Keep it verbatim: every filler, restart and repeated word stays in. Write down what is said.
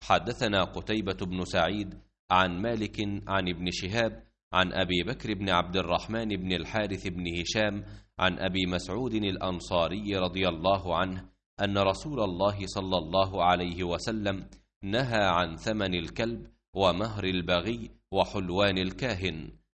حدثنا قتيبة بن سعيد عن مالك عن ابن شهاب عن أبي بكر بن عبد الرحمن بن الحارث بن هشام عن أبي مسعود الأنصاري رضي الله عنه أن رسول الله صلى الله عليه وسلم نهى عن ثمن الكلب ومهر البغي وحلوان الكاهن.